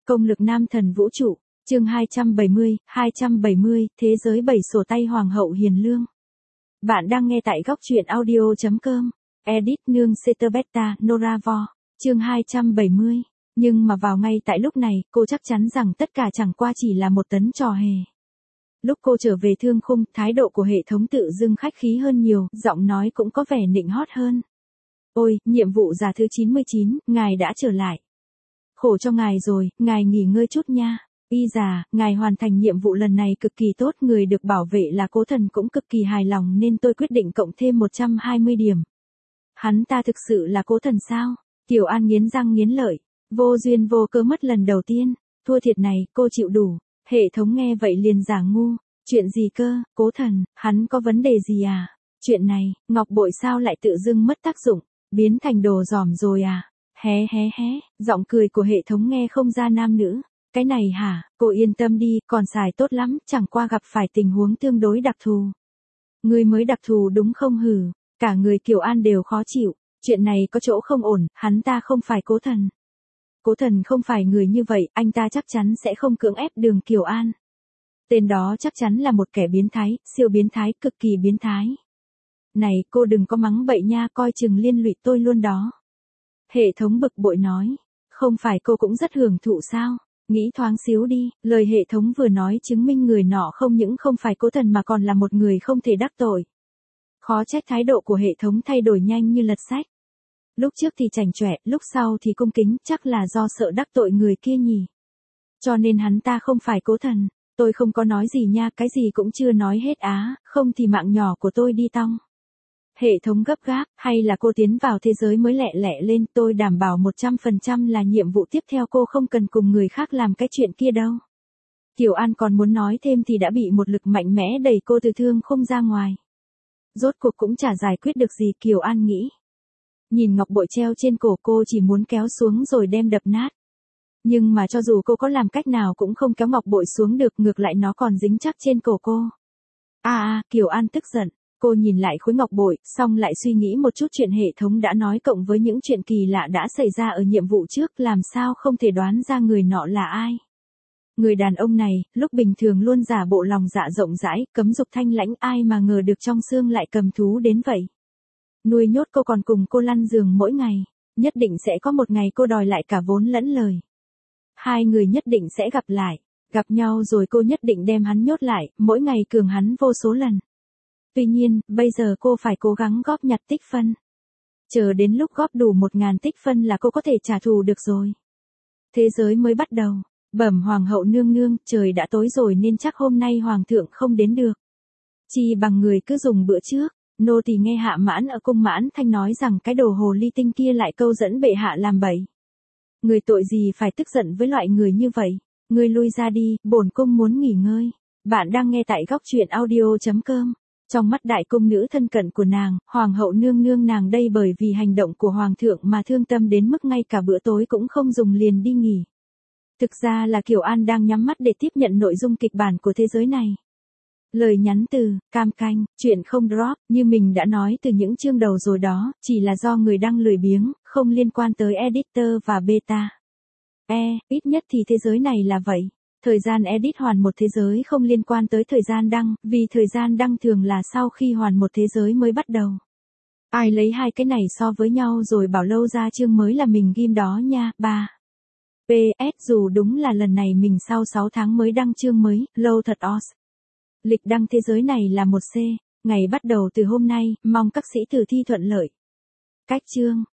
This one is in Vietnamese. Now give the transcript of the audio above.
Công lực nam thần vũ trụ, chương 270, thế giới 7 sổ tay Hoàng hậu Hiền Lương. Bạn đang nghe tại góc truyện audio.com, edit nương Ceterbetta, Nora Vo, chương 270. Nhưng mà vào ngay tại lúc này, cô chắc chắn rằng tất cả chẳng qua chỉ là một tấn trò hề. Lúc cô trở về thương khung, thái độ của hệ thống tự dưng khách khí hơn nhiều, giọng nói cũng có vẻ nịnh hót hơn. Ôi, nhiệm vụ giả thứ 99, ngài đã trở lại. Khổ cho ngài rồi, ngài nghỉ ngơi chút nha. Y già, ngài hoàn thành nhiệm vụ lần này cực kỳ tốt, người được bảo vệ là Cố Thần cũng cực kỳ hài lòng nên tôi quyết định cộng thêm 120 điểm. Hắn ta thực sự là Cố Thần sao? Kiều An nghiến răng nghiến lợi, vô duyên vô cớ mất lần đầu tiên, thua thiệt này, cô chịu đủ. Hệ thống nghe vậy liền giả ngu, chuyện gì cơ, Cố Thần, hắn có vấn đề gì à? Chuyện này, ngọc bội sao lại tự dưng mất tác dụng, biến thành đồ giỏm rồi à? Hé, giọng cười của hệ thống nghe không ra nam nữ. Cái này hả, cô yên tâm đi, còn xài tốt lắm, chẳng qua gặp phải tình huống tương đối đặc thù. Người mới đặc thù đúng không hử? Cả người Kiều An đều khó chịu, chuyện này có chỗ không ổn, hắn ta không phải Cố Thần. Cố Thần không phải người như vậy, anh ta chắc chắn sẽ không cưỡng ép Đường Kiều An. Tên đó chắc chắn là một kẻ biến thái, siêu biến thái, cực kỳ biến thái. Này, cô đừng có mắng bậy nha, coi chừng liên lụy tôi luôn đó. Hệ thống bực bội nói, không phải cô cũng rất hưởng thụ sao? Nghĩ thoáng xíu đi, lời hệ thống vừa nói chứng minh người nọ không những không phải Cố Thần mà còn là một người không thể đắc tội. Khó trách thái độ của hệ thống thay đổi nhanh như lật sách. Lúc trước thì chảnh chọe, lúc sau thì cung kính, chắc là do sợ đắc tội người kia nhỉ. Cho nên hắn ta không phải Cố Thần, tôi không có nói gì nha, cái gì cũng chưa nói hết á, không thì mạng nhỏ của tôi đi tong. Hệ thống gấp gáp, hay là cô tiến vào thế giới mới lẹ lẹ lên, tôi đảm bảo 100% là nhiệm vụ tiếp theo cô không cần cùng người khác làm cái chuyện kia đâu. Kiều An còn muốn nói thêm thì đã bị một lực mạnh mẽ đẩy cô từ thương khung ra ngoài. Rốt cuộc cũng chả giải quyết được gì, Kiều An nghĩ. Nhìn ngọc bội treo trên cổ cô chỉ muốn kéo xuống rồi đem đập nát. Nhưng mà cho dù cô có làm cách nào cũng không kéo ngọc bội xuống được, ngược lại nó còn dính chắc trên cổ cô. Kiều An tức giận. Cô nhìn lại khối ngọc bội, xong lại suy nghĩ một chút chuyện hệ thống đã nói cộng với những chuyện kỳ lạ đã xảy ra ở nhiệm vụ trước, làm sao không thể đoán ra người nọ là ai. Người đàn ông này, lúc bình thường luôn giả bộ lòng dạ rộng rãi, cấm dục thanh lãnh, ai mà ngờ được trong xương lại cầm thú đến vậy. Nuôi nhốt cô còn cùng cô lăn giường mỗi ngày, nhất định sẽ có một ngày cô đòi lại cả vốn lẫn lời. Hai người nhất định sẽ gặp lại, gặp nhau rồi cô nhất định đem hắn nhốt lại, mỗi ngày cường hắn vô số lần. Tuy nhiên, bây giờ cô phải cố gắng góp nhặt tích phân. Chờ đến lúc góp đủ 1000 tích phân là cô có thể trả thù được rồi. Thế giới mới bắt đầu. Bẩm Hoàng hậu nương nương, trời đã tối rồi nên chắc hôm nay Hoàng thượng không đến được. Chi bằng người cứ dùng bữa trước. Nô tỳ nghe Hạ Mãn ở cung Mãn Thanh nói rằng cái đồ hồ ly tinh kia lại câu dẫn bệ hạ làm bậy. Người tội gì phải tức giận với loại người như vậy. Người lui ra đi, bổn cung muốn nghỉ ngơi. Bạn đang nghe tại góc truyện audio.com. Trong mắt đại cung nữ thân cận của nàng, Hoàng hậu nương nương nàng đây bởi vì hành động của Hoàng thượng mà thương tâm đến mức ngay cả bữa tối cũng không dùng liền đi nghỉ. Thực ra là Kiều An đang nhắm mắt để tiếp nhận nội dung kịch bản của thế giới này. Lời nhắn từ, cam canh, chuyện không drop, như mình đã nói từ những chương đầu rồi đó, chỉ là do người đăng lười biếng, không liên quan tới editor và beta. Ít nhất thì thế giới này là vậy. Thời gian edit hoàn một thế giới không liên quan tới thời gian đăng, vì thời gian đăng thường là sau khi hoàn một thế giới mới bắt đầu. Ai lấy hai cái này so với nhau rồi bảo lâu ra chương mới là mình ghim đó nha, 3. PS dù đúng là lần này mình sau 6 tháng mới đăng chương mới, lâu thật os. Lịch đăng thế giới này là 1C, ngày bắt đầu từ hôm nay, mong các sĩ tử thi thuận lợi. Cách chương,